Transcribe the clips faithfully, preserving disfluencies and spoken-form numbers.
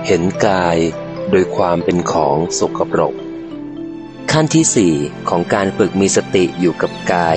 เห็นกายโดยความเป็นของสกปรกขั้นที่สี่ของการฝึกมีสติอยู่กับกาย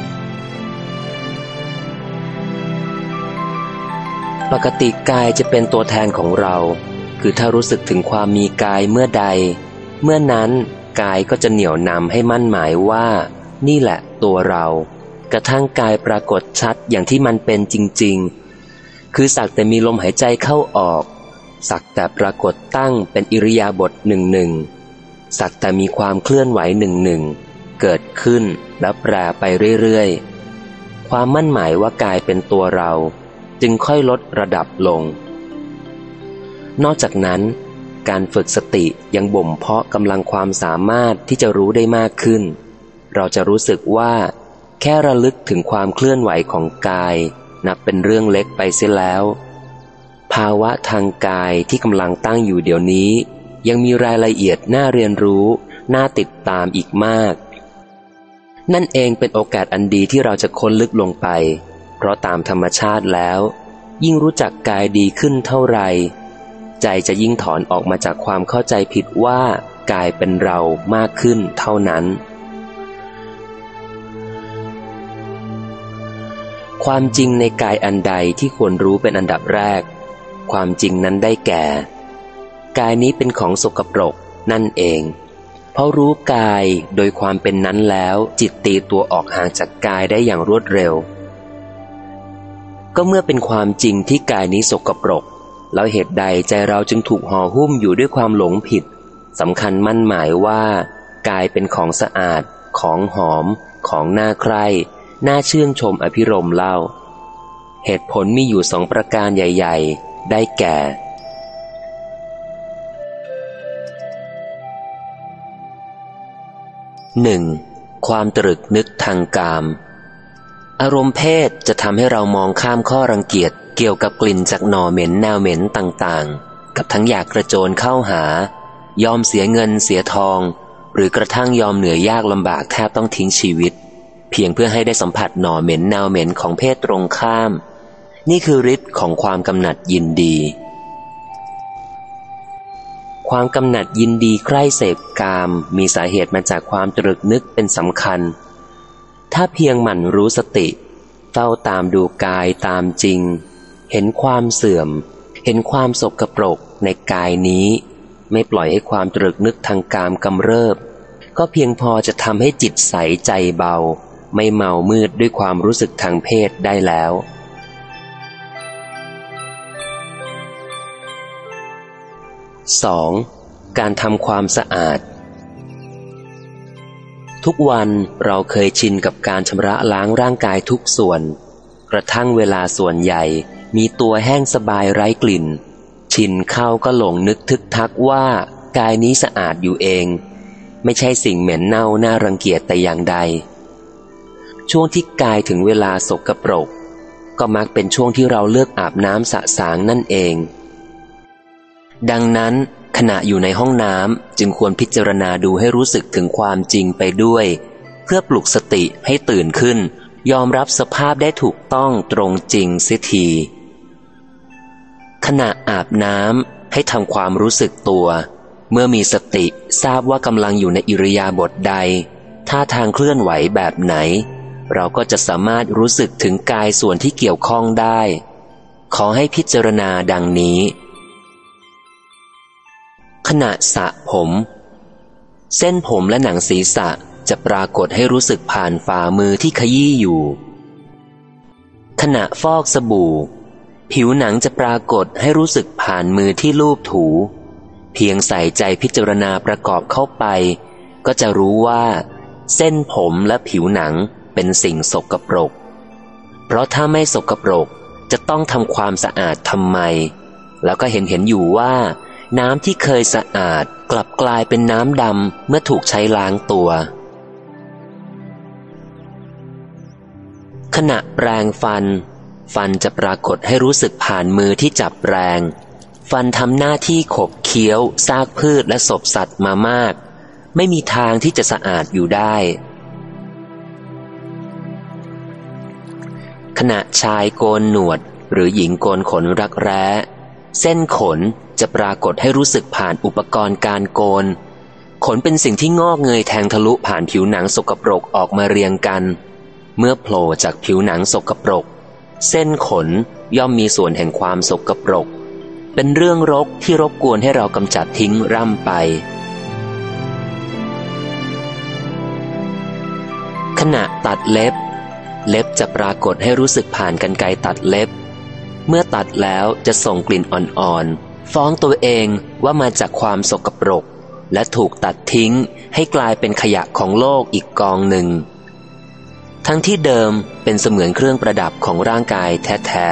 ปกติกายจะเป็นตัวแทนของเราคือถ้ารู้สึกถึงความมีกายเมื่อใดเมื่อนั้นกายก็จะเหนี่ยวนำให้มั่นหมายว่านี่แหละตัวเรากระทั่งกายปรากฏชัดอย่างที่มันเป็นจริงๆคือสักแต่มีลมหายใจเข้าออกสักแต่ปรากฏตั้งเป็นอิริยาบถหนึ่งหนึ่งสักแต่มีความเคลื่อนไหวหนึ่งหนึ่งเกิดขึ้นแล้วแปรไปเรื่อยๆความมั่นหมายว่ากายเป็นตัวเราจึงค่อยลดระดับลงนอกจากนั้นการฝึกสติยังบ่มเพาะกำลังความสามารถที่จะรู้ได้มากขึ้นเราจะรู้สึกว่าแค่ระลึกถึงความเคลื่อนไหวของกายนับเป็นเรื่องเล็กไปเสียแล้วภาวะทางกายที่กำลังตั้งอยู่เดี๋ยวนี้ยังมีรายละเอียดน่าเรียนรู้น่าติดตามอีกมากนั่นเองเป็นโอกาสอันดีที่เราจะค้นลึกลงไปเพราะตามธรรมชาติแล้วยิ่งรู้จักกายดีขึ้นเท่าไรใจจะยิ่งถอนออกมาจากความเข้าใจผิดว่ากายเป็นเรามากขึ้นเท่านั้นความจริงในกายอันใดที่ควรรู้เป็นอันดับแรกความจริงนั้นได้แก่กายนี้เป็นของสกปรกนั่นเองเพราะรู้กายโดยความเป็นนั้นแล้วจิตตีตัวออกห่างจากกายได้อย่างรวดเร็วก็เมื่อเป็นความจริงที่กายนี้สกปรกแล้วเหตุใดใจเราจึงถูกห่อหุ้มอยู่ด้วยความหลงผิดสำคัญมั่นหมายว่ากายเป็นของสะอาดของหอมของน่าใคร่น่าชื่นชมอภิรมย์เล่าเหตุผลมีอยู่สองประการใหญ่ๆได้แก่หนึ่งความตรึกนึกทางกามอารมณ์เพศจะทำให้เรามองข้ามข้อรังเกียจเกี่ยวกับกลิ่นจากหน่อเหม็นแนวเหม็นต่างๆกับทั้งอยากกระโจนเข้าหายอมเสียเงินเสียทองหรือกระทั่งยอมเหนื่อยยากลำบากแทบต้องทิ้งชีวิตเพียงเพื่อให้ได้สัมผัสหน่อเหม็นแนวเหม็นของเพศตรงข้ามนี่คือฤทธิ์ของความกำหนัดยินดีความกำหนัดยินดีใคร่เสพกามมีสาเหตุมาจากความตรึกนึกเป็นสำคัญถ้าเพียงหมั่นรู้สติเฝ้าตามดูกายตามจริงเห็นความเสื่อมเห็นความสกปรกในกายนี้ไม่ปล่อยให้ความตรึกนึกทางกามกำเริบก็เพียงพอจะทำให้จิตใสใจเบาไม่เมามืดด้วยความรู้สึกทางเพศได้แล้วสองการทำความสะอาดทุกวันเราเคยชินกับการชำระล้างร่างกายทุกส่วนกระทั่งเวลาส่วนใหญ่มีตัวแห้งสบายไร้กลิ่นชินเข้าก็หลงนึกทึกทักว่ากายนี้สะอาดอยู่เองไม่ใช่สิ่งเหม็นเน่าน่ารังเกียจแต่อย่างใดช่วงที่กายถึงเวลาสกปรกก็มักเป็นช่วงที่เราเลือกอาบน้ำสะสางนั่นเองดังนั้นขณะอยู่ในห้องน้ำจึงควรพิจารณาดูให้รู้สึกถึงความจริงไปด้วยเพื่อปลุกสติให้ตื่นขึ้นยอมรับสภาพได้ถูกต้องตรงจริงเสียทีขณะอาบน้ำให้ทำความรู้สึกตัวเมื่อมีสติทราบว่ากำลังอยู่ในอิริยาบถใดท่าทางเคลื่อนไหวแบบไหนเราก็จะสามารถรู้สึกถึงกายส่วนที่เกี่ยวข้องได้ขอให้พิจารณาดังนี้ขณะสระผมเส้นผมและหนังศีรษะจะปรากฏให้รู้สึกผ่านฝ่ามือที่ขยี้อยู่ขณะฟอกสบู่ผิวหนังจะปรากฏให้รู้สึกผ่านมือที่ลูบถูเพียงใส่ใจพิจารณาประกอบเข้าไปก็จะรู้ว่าเส้นผมและผิวหนังเป็นสิ่งสกปรกเพราะถ้าไม่สกปรกจะต้องทำความสะอาดทำไมแล้วก็เห็นเห็นอยู่ว่าน้ำที่เคยสะอาดกลับกลายเป็นน้ำดำเมื่อถูกใช้ล้างตัวขณะแปรงฟันฟันจะปรากฏให้รู้สึกผ่านมือที่จับแปรงฟันทำหน้าที่ขบเคี้ยวซากพืชและศพสัตว์มามากไม่มีทางที่จะสะอาดอยู่ได้ขณะชายโกนหนวดหรือหญิงโกนขนรักแร้เส้นขนจะปรากฏให้รู้สึกผ่านอุปกรณ์การโกนขนเป็นสิ่งที่งอกเงยแทงทะลุผ่านผิวหนังสกปรกออกมาเรียงกันเมื่อโผล่จากผิวหนังสกปรกเส้นขนย่อมมีส่วนแห่งความสกปรกเป็นเรื่องรกที่รบกวนให้เรากำจัดทิ้งร่ำไปขณะตัดเล็บเล็บจะปรากฏให้รู้สึกผ่านกรรไกรตัดเล็บเมื่อตัดแล้วจะส่งกลิ่นอ่อนๆฟ้องตัวเองว่ามาจากความสกปรกและถูกตัดทิ้งให้กลายเป็นขยะของโลกอีกกองหนึ่งทั้งที่เดิมเป็นเสมือนเครื่องประดับของร่างกายแท้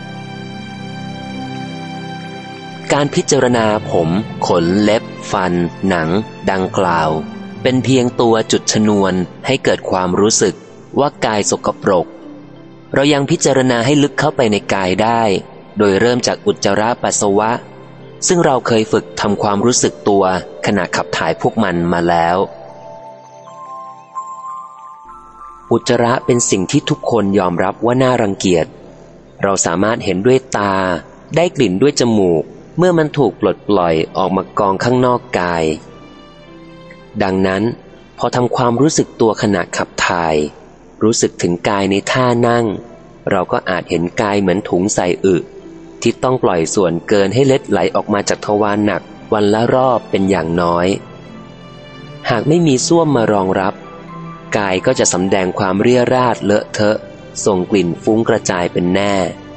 ๆการพิจารณาผมขนเล็บฟันหนังดังกล่าวเป็นเพียงตัวจุดชนวนให้เกิดความรู้สึกว่ากายสกปรกเรายังพิจารณาให้ลึกเข้าไปในกายได้โดยเริ่มจากอุจจาระปัสสาวะซึ่งเราเคยฝึกทำความรู้สึกตัวขณะขับถ่ายพวกมันมาแล้วอุจจาระเป็นสิ่งที่ทุกคนยอมรับว่าน่ารังเกียจเราสามารถเห็นด้วยตาได้กลิ่นด้วยจมูกเมื่อมันถูกปลดปล่อยออกมากองข้างนอกกายดังนั้นพอทำความรู้สึกตัวขณะขับถ่ายรู้สึกถึงกายในท่านั่งเราก็อาจเห็นกายเหมือนถุงใส่อึที่ต้องปล่อยส่วนเกินให้เล็ดไหลออกมาจากทวารหนักวันละรอบเป็นอย่างน้อยหากไม่มีส้วมมารองรับกายก็จะสำแดงความเรี่ยราดเลอะเทอะส่งกลิ่นฟุ้งกระจายเป็นแน่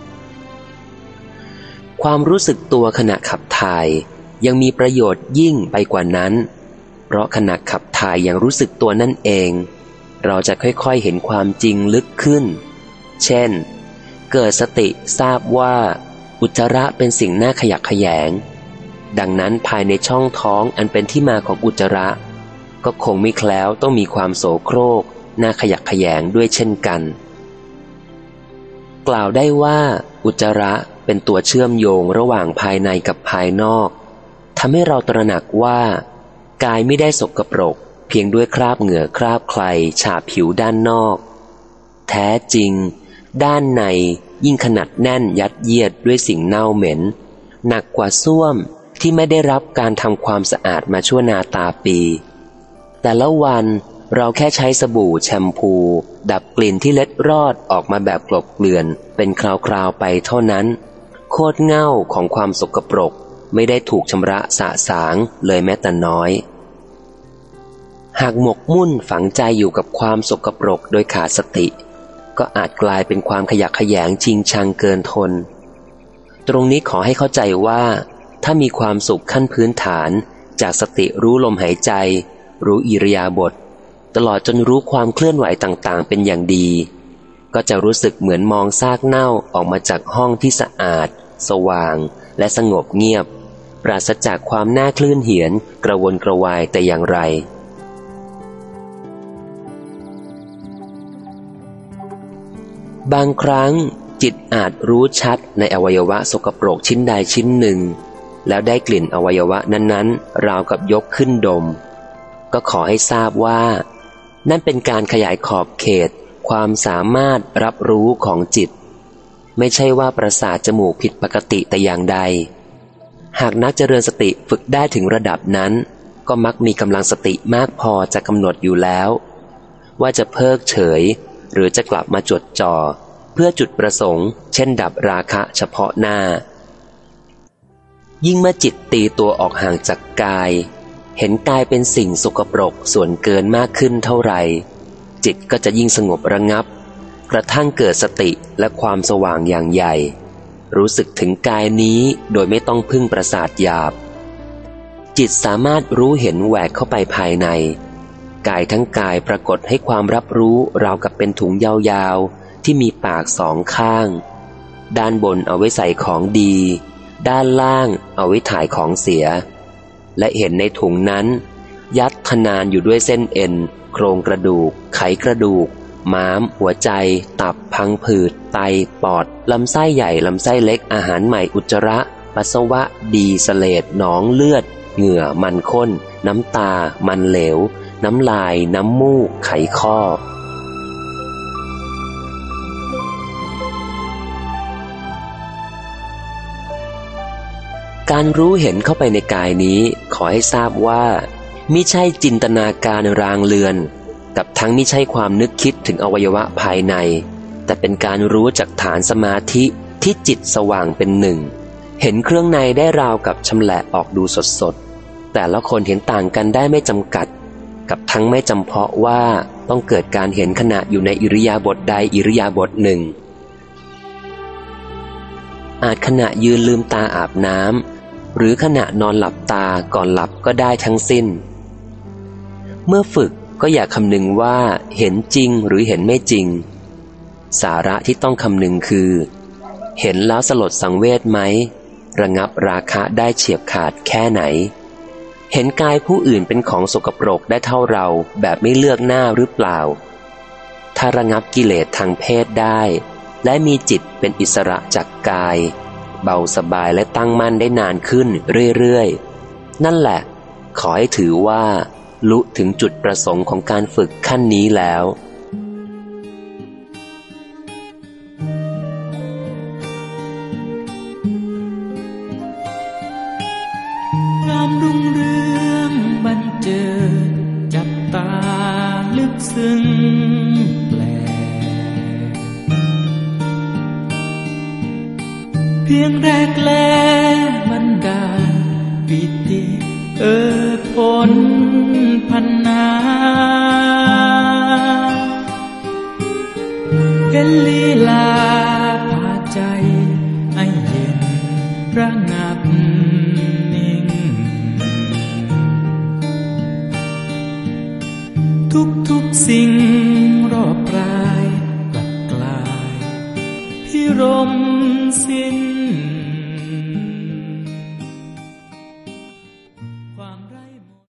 ความรู้สึกตัวขณะขับถ่ายยังมีประโยชน์ยิ่งไปกว่านั้นเพราะขณะขับถ่ายยังรู้สึกตัวนั่นเองเราจะค่อยๆเห็นความจริงลึกขึ้นเช่นเกิดสติทราบว่าอุจจาระเป็นสิ่งน่าขยะแขยงดังนั้นภายในช่องท้องอันเป็นที่มาของอุจจาระก็คงไม่แคล้วต้องมีความโสโครกน่าขยะแขยงด้วยเช่นกันกล่าวได้ว่าอุจจาระเป็นตัวเชื่อมโยงระหว่างภายในกับภายนอกทำให้เราตระหนักว่ากายไม่ได้สกปรกเพียงด้วยคราบเหงื่อคราบใครฉาบผิวด้านนอกแท้จริงด้านในยิ่งขนาดแน่นยัดเยียดด้วยสิ่งเน่าเหม็นหนักกว่าส้วมที่ไม่ได้รับการทำความสะอาดมาชั่วนาตาปีแต่ละวันเราแค่ใช้สบู่แชมพูดับกลิ่นที่เล็ดรอดออกมาแบบกลบเกลื่อนเป็นคราวๆไปเท่านั้นโคตรเง่าของความสกปรกไม่ได้ถูกชำระสะสางเลยแม้แต่น้อยหากหมกมุ่นฝังใจอยู่กับความสกปรกโดยขาดสติก็อาจกลายเป็นความขยะแขยงชิงชังเกินทนตรงนี้ขอให้เข้าใจว่าถ้ามีความสุขขั้นพื้นฐานจากสติรู้ลมหายใจรู้อิริยาบถตลอดจนรู้ความเคลื่อนไหวต่างๆเป็นอย่างดีก็จะรู้สึกเหมือนมองซากเน่าออกมาจากห้องที่สะอาดสว่างและสงบเงียบปราศจากความน่าคลื่นเหียนกระวนกระวายแต่อย่างไรบางครั้งจิตอาจรู้ชัดในอวัยวะสกปรกชิ้นใดชิ้นหนึ่งแล้วได้กลิ่นอวัยวะนั้นๆราวกับยกขึ้นดมก็ขอให้ทราบว่านั่นเป็นการขยายขอบเขตความสามารถรับรู้ของจิตไม่ใช่ว่าประสาทจมูกผิดปกติแต่อย่างใดหากนักเจริญสติฝึกได้ถึงระดับนั้นก็มักมีกำลังสติมากพอจะกำหนดอยู่แล้วว่าจะเพิกเฉยหรือจะกลับมาจดจ่อเพื่อจุดประสงค์เช่นดับราคะเฉพาะหน้ายิ่งเมื่อจิตตีตัวออกห่างจากกายเห็นกายเป็นสิ่งสกปรกส่วนเกินมากขึ้นเท่าไหร่จิตก็จะยิ่งสงบระงับกระทั่งเกิดสติและความสว่างอย่างใหญ่รู้สึกถึงกายนี้โดยไม่ต้องพึ่งประสาทหยาบจิตสามารถรู้เห็นแหวกเข้าไปภายในกายทั้งกายปรากฏให้ความรับรู้ราวกับเป็นถุงยาวๆที่มีปากสองข้างด้านบนเอาไว้ใส่ของดีด้านล่างเอาไว้ถ่ายของเสียและเห็นในถุงนั้นยัดทนานอยู่ด้วยเส้นเอ็นโครงกระดูกไขกระดูกม้ามหัวใจตับพังผืดไตปอดลำไส้ใหญ่ลำไส้เล็กอาหารใหม่อุจจาระปัสสาวะดีเสลดหนองเลือดเหงื่อมันข้นน้ำตามันเหลวน้ำลายน้ำมูกไขข้อการรู้เห็นเข้าไปในกายนี้ขอให้ทราบว่ามิใช่จินตนาการรางเลือนกับทั้งมิใช่ความนึกคิดถึงอวัยวะภายในแต่เป็นการรู้จากฐานสมาธิที่จิตสว่างเป็นหนึ่งเห็นเครื่องในได้ราวกับชำแหละออกดูสดๆแต่ละคนเห็นต่างกันได้ไม่จำกัดกับทั้งไม่จำเพาะว่าต้องเกิดการเห็นขณะอยู่ในอิริยาบถใดอิริยาบถหนึ่งอาจขณะยืนลืมตาอาบน้ำหรือขณะนอนหลับตาก่อนหลับก็ได้ทั้งสิ้นเมื่อฝึกก็อย่าคำนึงว่าเห็นจริงหรือเห็นไม่จริงสาระที่ต้องคำนึงคือเห็นแล้วสลดสังเวชไหมระงับราคะได้เฉียบขาดแค่ไหนเห็นกายผู้อื่นเป็นของสกปรกได้เท่าเราแบบไม่เลือกหน้าหรือเปล่าถ้าระงับกิเลสทางเพศได้และมีจิตเป็นอิสระจากกายเบาสบายและตั้งมั่นได้นานขึ้นเรื่อยๆนั่นแหละขอให้ถือว่าลุถึงจุดประสงค์ของการฝึกขั้นนี้แล้วความรุ่งเรืองบันเจิดจับตาลึกซึ้งแปลกเพียงแรกแลบันดาลปิติเอิบผลพันนาเห็นลีลาพาใจให้เย็นระงับนิ่งทุกทุกสิ่งรอบกายกลับกลายพิรมสิ้น